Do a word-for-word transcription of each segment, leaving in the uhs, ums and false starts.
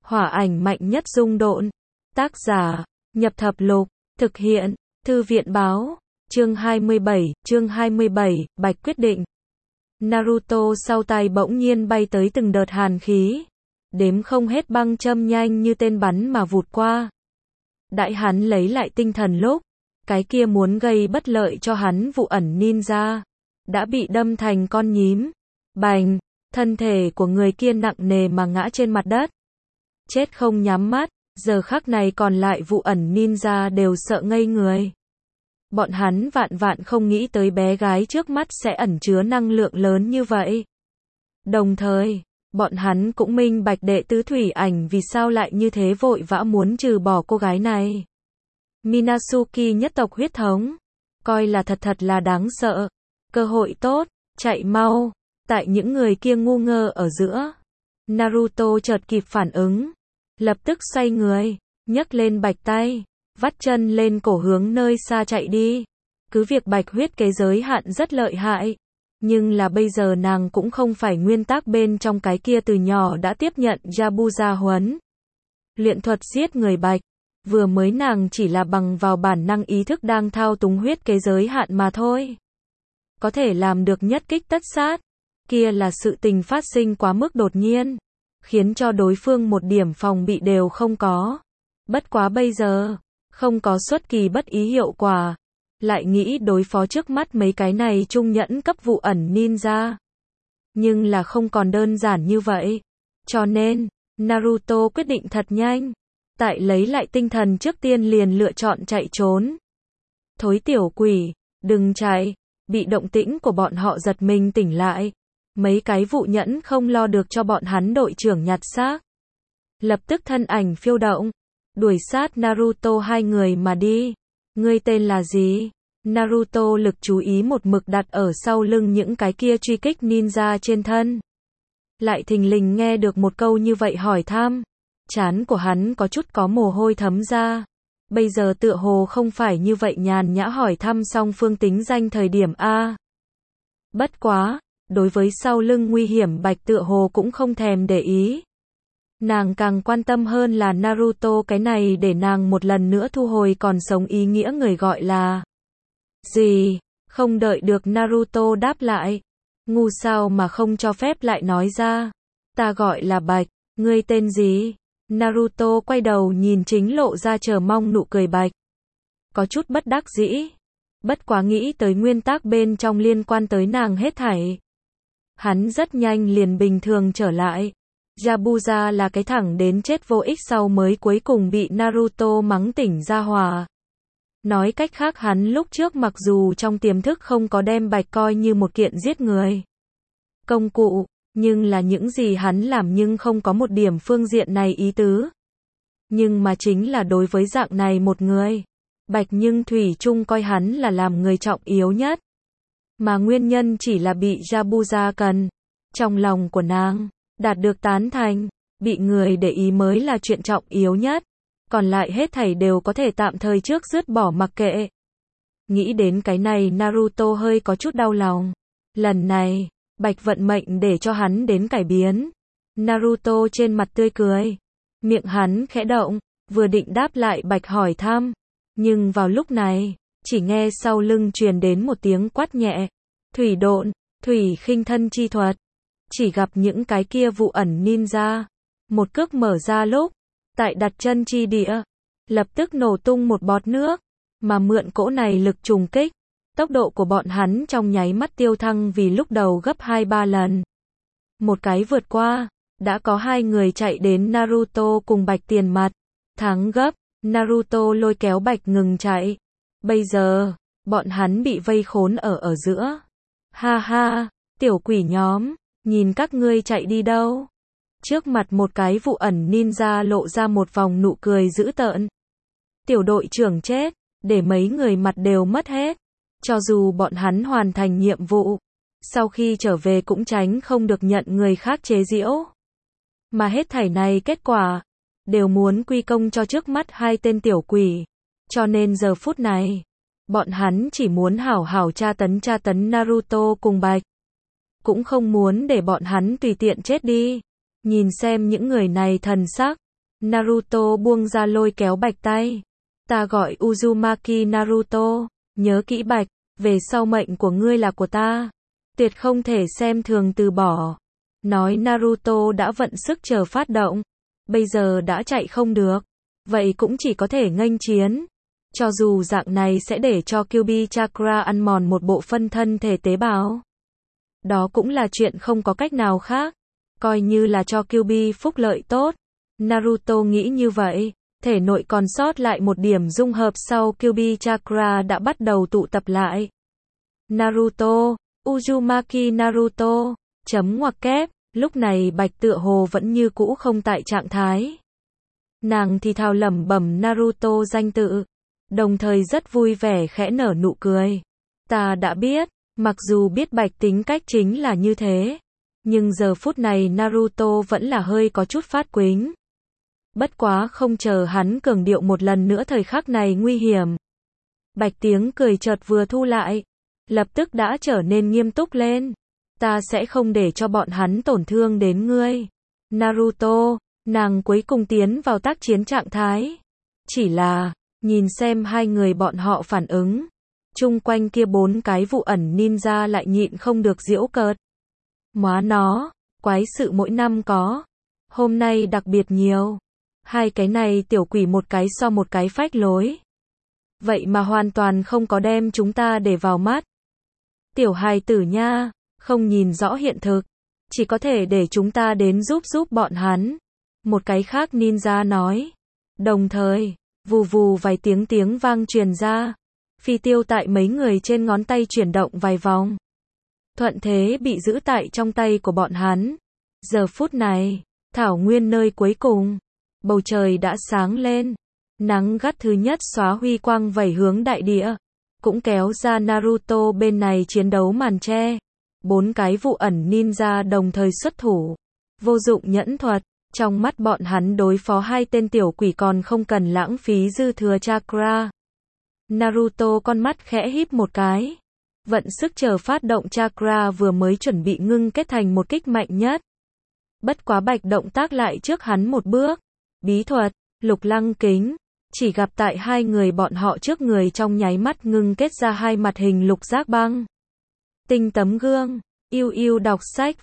Hỏa ảnh mạnh nhất dung độn. Tác giả, Nhập Thập Lục, thực hiện, Thư viện báo, chương hai mươi bảy, chương hai mươi bảy, Bạch quyết định. Naruto sau tay bỗng nhiên bay tới từng đợt hàn khí, đếm không hết băng châm nhanh như tên bắn mà vụt qua. Đãi hắn lấy lại tinh thần lúc, cái kia muốn gây bất lợi cho hắn vụ ẩn ninja, đã bị đâm thành con nhím. Bành, thân thể của người kia nặng nề mà ngã trên mặt đất. Chết không nhắm mắt, giờ khắc này còn lại vụ ẩn ninja đều sợ ngây người. Bọn hắn vạn vạn không nghĩ tới bé gái trước mắt sẽ ẩn chứa năng lượng lớn như vậy. Đồng thời, bọn hắn cũng minh bạch đệ tứ thủy ảnh vì sao lại như thế vội vã muốn trừ bỏ cô gái này. Minazuki nhất tộc huyết thống, coi là thật thật là đáng sợ. Cơ hội tốt, chạy mau. Tại những người kia ngu ngơ ở giữa, Naruto chợt kịp phản ứng, lập tức xoay người, nhấc lên bạch tay, vắt chân lên cổ hướng nơi xa chạy đi. Cứ việc bạch huyết kế giới hạn rất lợi hại, nhưng là bây giờ nàng cũng không phải nguyên tắc bên trong cái kia từ nhỏ đã tiếp nhận Yabuza huấn luyện thuật giết người bạch. Vừa mới nàng chỉ là bằng vào bản năng ý thức đang thao túng huyết kế giới hạn mà thôi. Có thể làm được nhất kích tất sát, kia là sự tình phát sinh quá mức đột nhiên, khiến cho đối phương một điểm phòng bị đều không có. Bất quá bây giờ, không có xuất kỳ bất ý hiệu quả, lại nghĩ đối phó trước mắt mấy cái này trung nhẫn cấp vụ ẩn ninja. Nhưng là không còn đơn giản như vậy. Cho nên, Naruto quyết định thật nhanh, tại lấy lại tinh thần trước tiên liền lựa chọn chạy trốn. Thối tiểu quỷ, đừng chạy. Bị động tĩnh của bọn họ giật mình tỉnh lại. Mấy cái vụ nhẫn không lo được cho bọn hắn đội trưởng nhặt xác. Lập tức thân ảnh phiêu động, đuổi sát Naruto hai người mà đi. Ngươi tên là gì? Naruto lực chú ý một mực đặt ở sau lưng những cái kia truy kích ninja trên thân. Lại thình lình nghe được một câu như vậy hỏi thăm. Trán của hắn có chút có mồ hôi thấm ra. Bây giờ tựa hồ không phải như vậy nhàn nhã hỏi thăm song phương tính danh thời điểm A. Bất quá, đối với sau lưng nguy hiểm bạch tựa hồ cũng không thèm để ý. Nàng càng quan tâm hơn là Naruto cái này để nàng một lần nữa thu hồi còn sống ý nghĩa người gọi là gì. Không đợi được Naruto đáp lại. Ngu sao mà không cho phép lại nói ra. Ta gọi là Bạch, ngươi tên gì? Naruto quay đầu nhìn chính lộ ra chờ mong nụ cười bạch. Có chút bất đắc dĩ. Bất quá nghĩ tới nguyên tắc bên trong liên quan tới nàng hết thảy. Hắn rất nhanh liền bình thường trở lại. Yabuza là cái thẳng đến chết vô ích sau mới cuối cùng bị Naruto mắng tỉnh ra hòa. Nói cách khác hắn lúc trước mặc dù trong tiềm thức không có đem bạch coi như một kiện giết người công cụ. Nhưng là những gì hắn làm nhưng không có một điểm phương diện này ý tứ. Nhưng mà chính là đối với dạng này một người, Bạch nhưng thủy chung coi hắn là làm người trọng yếu nhất. Mà nguyên nhân chỉ là bị Yabuza cần. Trong lòng của nàng, đạt được tán thành, bị người để ý mới là chuyện trọng yếu nhất. Còn lại hết thảy đều có thể tạm thời trước dứt bỏ mặc kệ. Nghĩ đến cái này Naruto hơi có chút đau lòng. Lần này, Bạch vận mệnh để cho hắn đến cải biến. Naruto trên mặt tươi cười. Miệng hắn khẽ động, vừa định đáp lại Bạch hỏi thăm. Nhưng vào lúc này, chỉ nghe sau lưng truyền đến một tiếng quát nhẹ. Thủy độn, thủy khinh thân chi thuật. Chỉ gặp những cái kia vụ ẩn ninja. Một cước mở ra lúc, tại đặt chân chi địa, lập tức nổ tung một bọt nước. Mà mượn cỗ này lực trùng kích. Tốc độ của bọn hắn trong nháy mắt tiêu thăng vì lúc đầu gấp hai ba lần. Một cái vượt qua, đã có hai người chạy đến Naruto cùng Bạch tiền mặt. Thắng gấp, Naruto lôi kéo Bạch ngừng chạy. Bây giờ, bọn hắn bị vây khốn ở ở giữa. Ha ha, tiểu quỷ nhóm, nhìn các ngươi chạy đi đâu. Trước mặt một cái vụ ẩn ninja lộ ra một vòng nụ cười dữ tợn. Tiểu đội trưởng chết, để mấy người mặt đều mất hết. Cho dù bọn hắn hoàn thành nhiệm vụ, sau khi trở về cũng tránh không được nhận người khác chế giễu. Mà hết thảy này kết quả, đều muốn quy công cho trước mắt hai tên tiểu quỷ. Cho nên giờ phút này, bọn hắn chỉ muốn hảo hảo tra tấn tra tấn Naruto cùng Bạch. Cũng không muốn để bọn hắn tùy tiện chết đi. Nhìn xem những người này thần sắc, Naruto buông ra lôi kéo Bạch tay. Ta gọi Uzumaki Naruto, nhớ kỹ Bạch, về sau mệnh của ngươi là của ta. Tuyệt không thể xem thường từ bỏ. Nói Naruto đã vận sức chờ phát động. Bây giờ đã chạy không được. Vậy cũng chỉ có thể nghênh chiến. Cho dù dạng này sẽ để cho Kyuubi Chakra ăn mòn một bộ phân thân thể tế bào. Đó cũng là chuyện không có cách nào khác. Coi như là cho Kyuubi phúc lợi tốt. Naruto nghĩ như vậy. Thể nội còn sót lại một điểm dung hợp sau Kyuubi Chakra đã bắt đầu tụ tập lại. Naruto, Uzumaki Naruto, chấm ngoặc kép, lúc này Bạch tựa hồ vẫn như cũ không tại trạng thái. Nàng thì thào lẩm bẩm Naruto danh tự, đồng thời rất vui vẻ khẽ nở nụ cười. Ta đã biết, mặc dù biết Bạch tính cách chính là như thế, nhưng giờ phút này Naruto vẫn là hơi có chút phát quính. Bất quá không chờ hắn cường điệu một lần nữa thời khắc này nguy hiểm. Bạch tiếng cười chợt vừa thu lại, lập tức đã trở nên nghiêm túc lên. Ta sẽ không để cho bọn hắn tổn thương đến ngươi. Naruto, nàng cuối cùng tiến vào tác chiến trạng thái. Chỉ là, nhìn xem hai người bọn họ phản ứng. Chung quanh kia bốn cái vụ ẩn ninja lại nhịn không được giễu cợt. Móa nó, quái sự mỗi năm có. Hôm nay đặc biệt nhiều. Hai cái này tiểu quỷ một cái so một cái phách lối. Vậy mà hoàn toàn không có đem chúng ta để vào mắt. Tiểu hài tử nha, không nhìn rõ hiện thực. Chỉ có thể để chúng ta đến giúp giúp bọn hắn. Một cái khác ninja nói. Đồng thời, vù vù vài tiếng tiếng vang truyền ra. Phi tiêu tại mấy người trên ngón tay chuyển động vài vòng. Thuận thế bị giữ tại trong tay của bọn hắn. Giờ phút này, thảo nguyên nơi cuối cùng. Bầu trời đã sáng lên. Nắng gắt thứ nhất xóa huy quang vẩy hướng đại địa. Cũng kéo ra Naruto bên này chiến đấu màn che. Bốn cái vụ ẩn ninja đồng thời xuất thủ. Vô dụng nhẫn thuật. Trong mắt bọn hắn đối phó hai tên tiểu quỷ còn không cần lãng phí dư thừa chakra. Naruto con mắt khẽ híp một cái. Vận sức chờ phát động chakra vừa mới chuẩn bị ngưng kết thành một kích mạnh nhất. Bất quá Bạch động tác lại trước hắn một bước. Bí thuật, lục lăng kính. Chỉ gặp tại hai người bọn họ trước người trong nháy mắt ngưng kết ra hai mặt hình lục giác băng. Tinh tấm gương. Yêu yêu đọc sách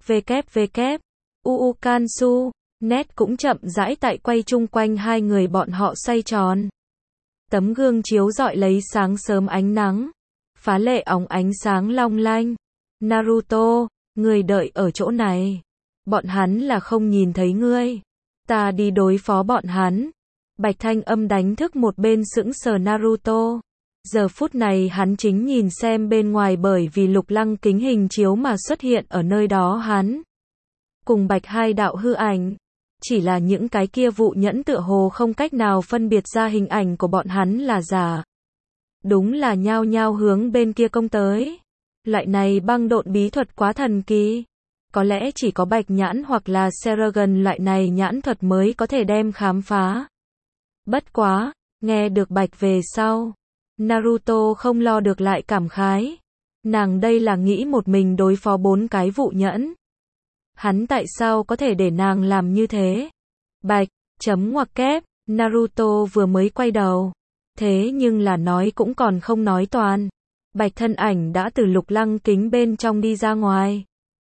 www. Uu Kansu. Nét cũng chậm rãi tại quay chung quanh hai người bọn họ xoay tròn. Tấm gương chiếu rọi lấy sáng sớm ánh nắng. Phá lệ óng ánh sáng long lanh. Naruto, người đợi ở chỗ này. Bọn hắn là không nhìn thấy ngươi. Ta đi đối phó bọn hắn. Bạch thanh âm đánh thức một bên sững sờ Naruto. Giờ phút này hắn chính nhìn xem bên ngoài bởi vì lục lăng kính hình chiếu mà xuất hiện ở nơi đó hắn. Cùng Bạch hai đạo hư ảnh. Chỉ là những cái kia vụ nhẫn tựa hồ không cách nào phân biệt ra hình ảnh của bọn hắn là giả. Đúng là nhao nhao hướng bên kia công tới. Loại này băng độn bí thuật quá thần kỳ. Có lẽ chỉ có Bạch nhãn hoặc là Seragon loại này nhãn thuật mới có thể đem khám phá. Bất quá, nghe được Bạch về sau. Naruto không lo được lại cảm khái. Nàng đây là nghĩ một mình đối phó bốn cái vụ nhẫn. Hắn tại sao có thể để nàng làm như thế? Bạch, chấm ngoặc kép, Naruto vừa mới quay đầu. Thế nhưng là nói cũng còn không nói toàn. Bạch thân ảnh đã từ lục lăng kính bên trong đi ra ngoài.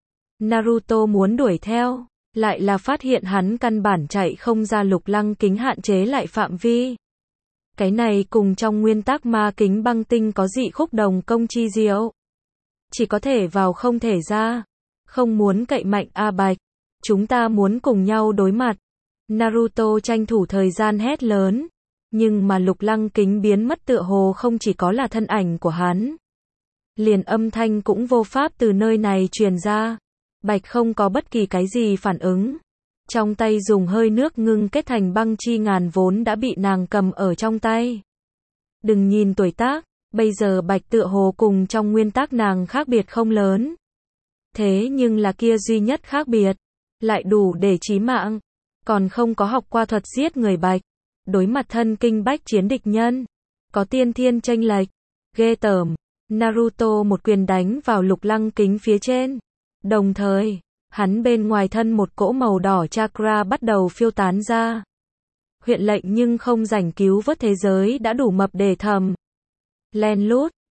Naruto muốn đuổi theo, lại là phát hiện hắn căn bản chạy không ra lục lăng kính hạn chế lại phạm vi. Cái này cùng trong nguyên tắc ma kính băng tinh có dị khúc đồng công chi diệu. Chỉ có thể vào không thể ra. Không muốn cậy mạnh a Bạch. Chúng ta muốn cùng nhau đối mặt. Naruto tranh thủ thời gian hét lớn. Nhưng mà lục lăng kính biến mất tựa hồ không chỉ có là thân ảnh của hắn. Liền âm thanh cũng vô pháp từ nơi này truyền ra. Bạch không có bất kỳ cái gì phản ứng. Trong tay dùng hơi nước ngưng kết thành băng chi ngàn vốn đã bị nàng cầm ở trong tay. Đừng nhìn tuổi tác, bây giờ Bạch tựa hồ cùng trong nguyên tắc nàng khác biệt không lớn. Thế nhưng là kia duy nhất khác biệt, lại đủ để chí mạng. Còn không có học qua thuật giết người Bạch. Đối mặt thân kinh bách chiến địch nhân. Có tiên thiên chênh lệch. Ghê tởm. Naruto một quyền đánh vào lục lăng kính phía trên. Đồng thời, hắn bên ngoài thân một cỗ màu đỏ chakra bắt đầu phiêu tán ra. huyện lệnh nhưng không rảnh cứu vớt thế giới đã đủ mập để thầm. Len lút,